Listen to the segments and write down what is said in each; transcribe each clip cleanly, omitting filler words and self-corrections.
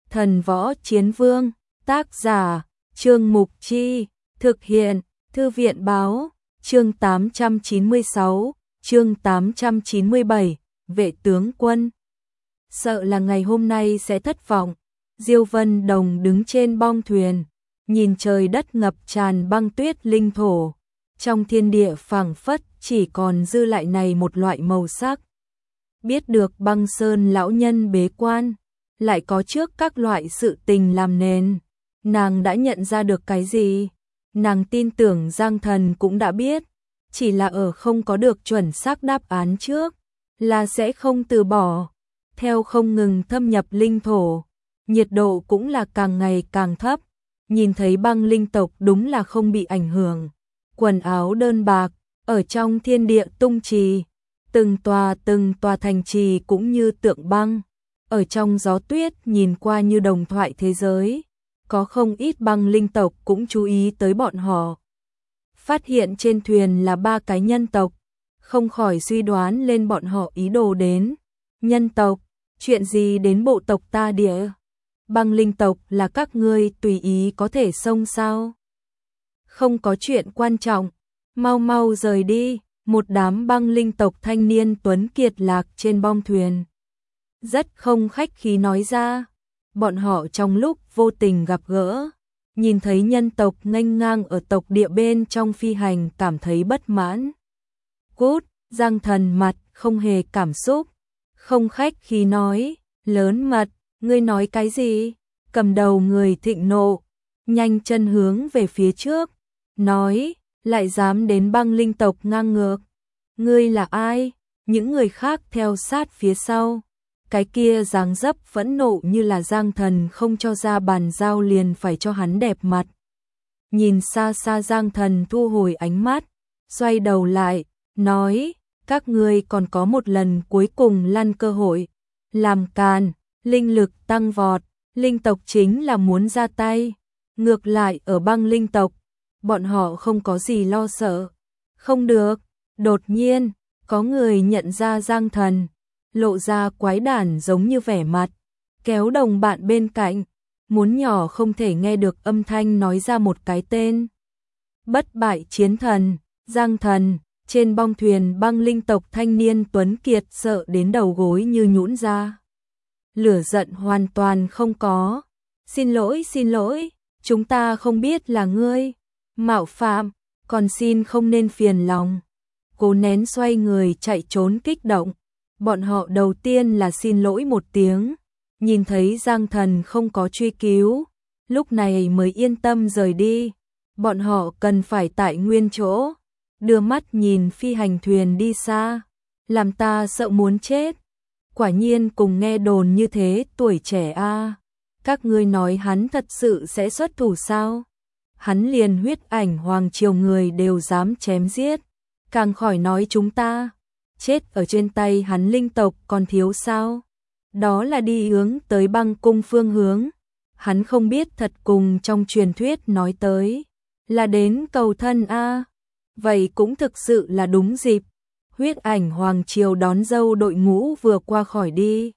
Thần Võ Chiến Vương, tác giả, Trương Mục Chi, thực hiện, Thư viện Báo, chương 896, chương 897, Vệ tướng quân. Sợ là ngày hôm nay sẽ thất vọng. Diêu Vân Đồng đứng trên bong thuyền, nhìn trời đất ngập tràn băng tuyết linh thổ. Trong thiên địa phảng phất chỉ còn dư lại này một loại màu sắc. Biết được Băng Sơn lão nhân bế quan, lại có trước các loại sự tình làm nền. Nàng đã nhận ra được cái gì? Nàng tin tưởng Giang Thần cũng đã biết, chỉ là ở không có được chuẩn xác đáp án trước, là sẽ không từ bỏ. Theo không ngừng thâm nhập linh thổ, nhiệt độ cũng là càng ngày càng thấp, nhìn thấy băng linh tộc đúng là không bị ảnh hưởng. Quần áo đơn bạc, ở trong thiên địa tung trì, từng tòa thành trì cũng như tượng băng, ở trong gió tuyết nhìn qua như đồng thoại thế giới. Có không ít băng linh tộc cũng chú ý tới bọn họ. Phát hiện trên thuyền là 3 cái nhân tộc, không khỏi suy đoán lên bọn họ ý đồ đến. Nhân tộc, chuyện gì đến bộ tộc ta địa? Băng linh tộc là các ngươi tùy ý có thể xông sao? Không có chuyện quan trọng, mau mau rời đi. Một đám băng linh tộc thanh niên tuấn kiệt lạc trên bong thuyền, rất không khách khí nói ra. Bọn họ trong lúc vô tình gặp gỡ, nhìn thấy nhân tộc nghênh ngang ở tộc địa bên trong phi hành cảm thấy bất mãn. Cút, Giang Thần mặt không hề cảm xúc, không khách khí nói, lớn mật, ngươi nói cái gì? Cầm đầu người thịnh nộ, nhanh chân hướng về phía trước, nói, lại dám đến băng linh tộc ngang ngược. Ngươi là ai? Những người khác theo sát phía sau. Cái kia dáng dấp phẫn nộ như là Giang Thần không cho ra bàn giao liền phải cho hắn đẹp mặt. Nhìn xa xa Giang Thần thu hồi ánh mắt, xoay đầu lại, nói, các ngươi còn có một lần cuối cùng lăn cơ hội. Làm càn, linh lực tăng vọt, linh tộc chính là muốn ra tay. Ngược lại ở băng linh tộc, bọn họ không có gì lo sợ. Không được, đột nhiên, có người nhận ra Giang Thần, lộ ra quái đản giống như vẻ mặt, kéo đồng bạn bên cạnh, muốn nhỏ không thể nghe được âm thanh nói ra một cái tên. Bất bại chiến thần, Giang Thần, trên bong thuyền băng linh tộc thanh niên tuấn kiệt sợ đến đầu gối như nhũn ra. Lửa giận hoàn toàn không có. Xin lỗi, chúng ta không biết là ngươi. Mạo phạm, còn xin không nên phiền lòng. Cố nén xoay người chạy trốn kích động. Bọn họ đầu tiên là xin lỗi một tiếng, nhìn thấy Giang Thần không có truy cứu, lúc này mới yên tâm rời đi. Bọn họ cần phải tại nguyên chỗ, đưa mắt nhìn phi hành thuyền đi xa, làm ta sợ muốn chết. Quả nhiên cùng nghe đồn như thế, tuổi trẻ a. Các ngươi nói hắn thật sự sẽ xuất thủ sao? Hắn liền huyết ảnh hoàng triều người đều dám chém giết, càng khỏi nói chúng ta. Chết ở trên tay hắn linh tộc còn thiếu sao? Đó là đi hướng tới băng cung phương hướng. Hắn không biết thật cùng trong truyền thuyết nói tới là đến cầu thân a. Vậy cũng thực sự là đúng dịp. Huyết ảnh hoàng triều đón dâu đội ngũ vừa qua khỏi đi.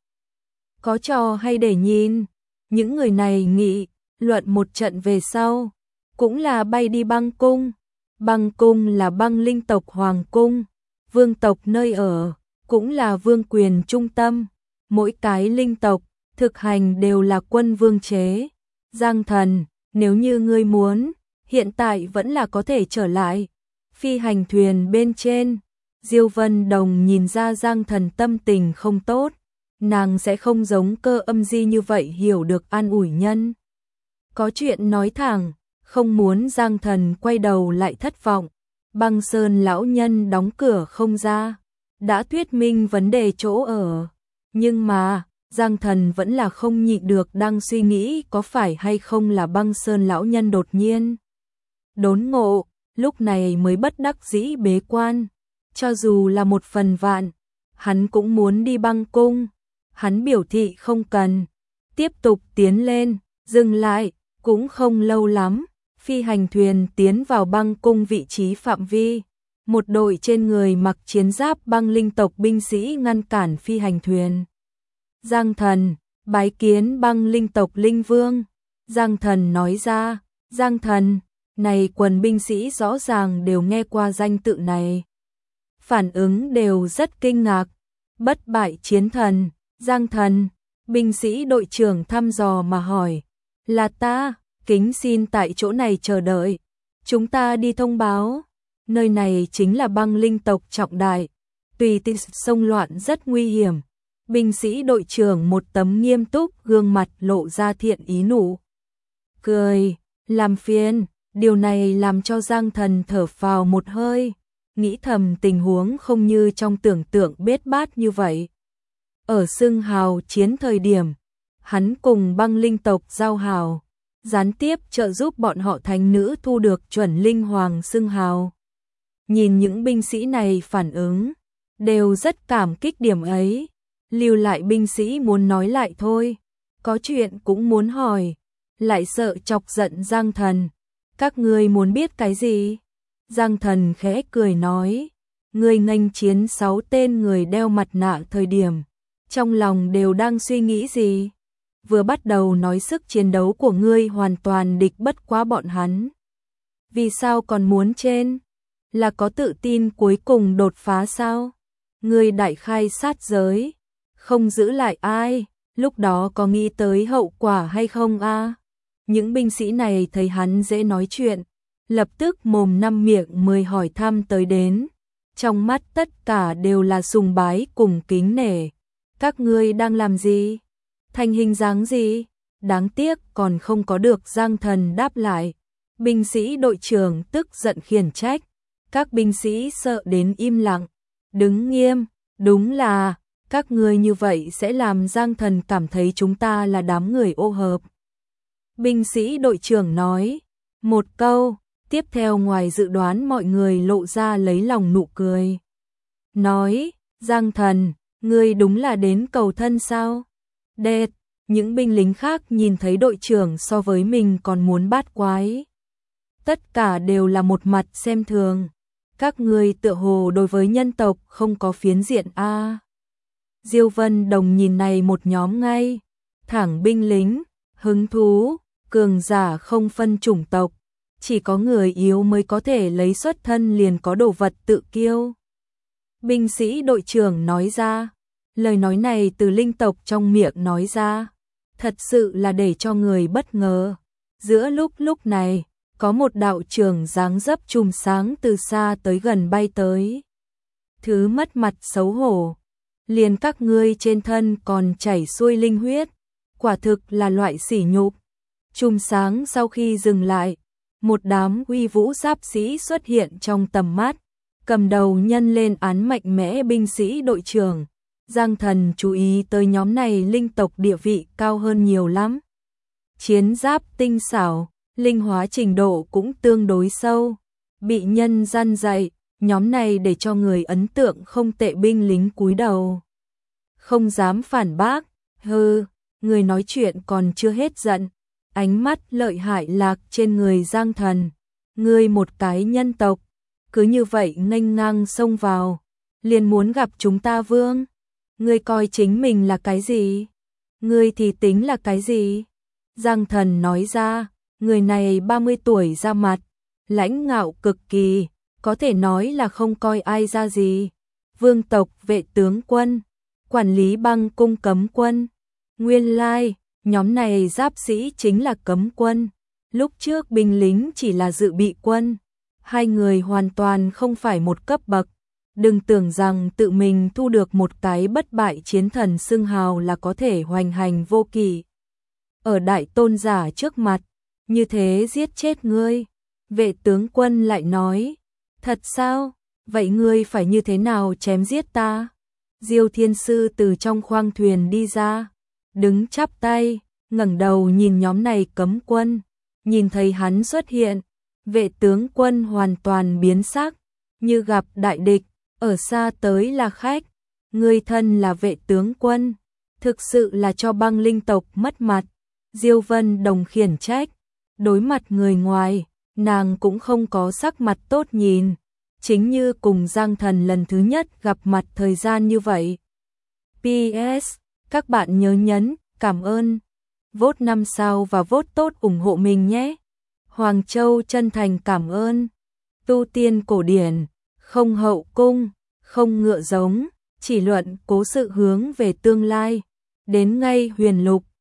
Có trò hay để nhìn. Những người này nghị luận một trận về sau, cũng là bay đi băng cung. Băng cung là băng linh tộc hoàng cung, vương tộc nơi ở, cũng là vương quyền trung tâm. Mỗi cái linh tộc thực hành đều là quân vương chế. Giang Thần, nếu như ngươi muốn, hiện tại vẫn là có thể trở lại. Phi hành thuyền bên trên, Diêu Vân Đồng nhìn ra Giang Thần tâm tình không tốt, nàng sẽ không giống Cơ Âm Di như vậy hiểu được an ủi nhân. Có chuyện nói thẳng, không muốn Giang Thần quay đầu lại thất vọng. Băng Sơn lão nhân đóng cửa không ra, đã thuyết minh vấn đề chỗ ở. Nhưng mà, Giang Thần vẫn là không nhịn được đang suy nghĩ có phải hay không là Băng Sơn lão nhân đột nhiên đốn ngộ, lúc này mới bất đắc dĩ bế quan. Cho dù là một phần vạn, hắn cũng muốn đi băng cung. Hắn biểu thị không cần, tiếp tục tiến lên, dừng lại, cũng không lâu lắm. Phi hành thuyền tiến vào băng cung vị trí phạm vi. Một đội trên người mặc chiến giáp băng linh tộc binh sĩ ngăn cản phi hành thuyền. Giang Thần, Bái kiến Băng Linh tộc Linh Vương. Giang Thần nói ra. Giang Thần, này quần binh sĩ rõ ràng đều nghe qua danh tự này. Phản ứng đều rất kinh ngạc. Bất bại chiến thần, Giang Thần, binh sĩ đội trưởng thăm dò mà hỏi. Là ta, kính xin tại chỗ này chờ đợi. Chúng ta đi thông báo. Nơi này chính là Băng Linh tộc trọng đại. Tùy tiện xông loạn rất nguy hiểm. Binh sĩ đội trưởng một tấm nghiêm túc gương mặt lộ ra thiện ý nụ cười, làm phiền. Điều này làm cho Giang Thần thở phào một hơi, nghĩ thầm tình huống không như trong tưởng tượng bết bát như vậy. Ở xưng hào chiến thời điểm, hắn cùng Băng Linh tộc giao hảo, gián tiếp trợ giúp bọn họ thánh nữ thu được chuẩn linh hoàng xưng hào. Nhìn những binh sĩ này phản ứng, đều rất cảm kích điểm ấy. Lưu lại binh sĩ muốn nói lại thôi, có chuyện cũng muốn hỏi, lại sợ chọc giận Giang Thần. Các ngươi muốn biết cái gì? Giang Thần khẽ cười nói, ngươi nghênh chiến 6 tên người đeo mặt nạ thời điểm, trong lòng đều đang suy nghĩ gì? Vừa bắt đầu nói sức chiến đấu của ngươi hoàn toàn địch bất quá bọn hắn. Vì sao còn muốn trên? Là có tự tin cuối cùng đột phá sao? Ngươi đại khai sát giới, không giữ lại ai, lúc đó có nghĩ tới hậu quả hay không a? Những binh sĩ này thấy hắn dễ nói chuyện, lập tức mồm năm miệng mười hỏi thăm tới đến. Trong mắt tất cả đều là sùng bái cùng kính nể. Các ngươi đang làm gì? Thành hình dáng gì? Đáng tiếc còn không có được Giang Thần đáp lại. Binh sĩ đội trưởng tức giận khiển trách. Các binh sĩ sợ đến im lặng, đứng nghiêm. Đúng là, các ngươi như vậy sẽ làm Giang Thần cảm thấy chúng ta là đám người ô hợp. Binh sĩ đội trưởng nói một câu, tiếp theo ngoài dự đoán mọi người lộ ra lấy lòng nụ cười. Nói, Giang Thần, ngươi đúng là đến cầu thân sao? Đệt, những binh lính khác nhìn thấy đội trưởng so với mình còn muốn bát quái. Tất cả đều là một mặt xem thường. Các ngươi tựa hồ đối với nhân tộc không có phiến diện a. Diêu Vân Đồng nhìn này một nhóm ngay, thẳng binh lính, hứng thú, cường giả không phân chủng tộc, chỉ có người yếu mới có thể lấy xuất thân liền có đồ vật tự kiêu. Binh sĩ đội trưởng nói ra, lời nói này từ linh tộc trong miệng nói ra, thật sự là để cho người bất ngờ. Giữa lúc này, có một đạo trưởng dáng dấp chùm sáng từ xa tới gần bay tới. Thứ mất mặt xấu hổ, liền các ngươi trên thân còn chảy xuôi linh huyết, quả thực là loại sỉ nhục. Chùm sáng sau khi dừng lại, một đám uy vũ giáp sĩ xuất hiện trong tầm mắt, cầm đầu nhân lên án mạnh mẽ binh sĩ đội trưởng. Giang Thần chú ý tới nhóm này linh tộc địa vị cao hơn nhiều lắm. Chiến giáp tinh xảo, linh hóa trình độ cũng tương đối sâu, bị nhân gian dạy, nhóm này để cho người ấn tượng không tệ. Binh lính cúi đầu, không dám phản bác. Hừ, người nói chuyện còn chưa hết giận, ánh mắt lợi hại lạc trên người Giang Thần. Ngươi một cái nhân tộc, cứ như vậy nghênh ngang xông vào, liền muốn gặp chúng ta vương? Ngươi coi chính mình là cái gì? Ngươi thì tính là cái gì? Giang Thần nói ra, người này 30 tuổi ra mặt, lãnh ngạo cực kỳ, có thể nói là không coi ai ra gì. Vương tộc vệ tướng quân, quản lý băng cung cấm quân. Nguyên lai, nhóm này giáp sĩ chính là cấm quân. Lúc trước binh lính chỉ là dự bị quân. Hai người hoàn toàn không phải một cấp bậc. Đừng tưởng rằng tự mình thu được một cái bất bại chiến thần xưng hào là có thể hoành hành vô kỵ. Ở đại tôn giả trước mặt, như thế giết chết ngươi. Vệ tướng quân lại nói, thật sao? Vậy ngươi phải như thế nào chém giết ta? Diêu Thiên Sư từ trong khoang thuyền đi ra, đứng chắp tay, ngẩng đầu nhìn nhóm này cấm quân. Nhìn thấy hắn xuất hiện, vệ tướng quân hoàn toàn biến sắc, như gặp đại địch, ở xa tới là khách. Ngươi thân là vệ tướng quân, thực sự là cho băng linh tộc mất mặt. Diêu Vân Đồng khiển trách, đối mặt người ngoài, nàng cũng không có sắc mặt tốt nhìn, chính như cùng Giang Thần lần thứ nhất gặp mặt thời gian như vậy. PS, các bạn nhớ nhấn cảm ơn. Vote 5 sao và vote tốt ủng hộ mình nhé. Hoàng Châu chân thành cảm ơn. Tu tiên cổ điển, không hậu cung, không ngựa giống, chỉ luận cố sự hướng về tương lai. Đến ngay huyền lục.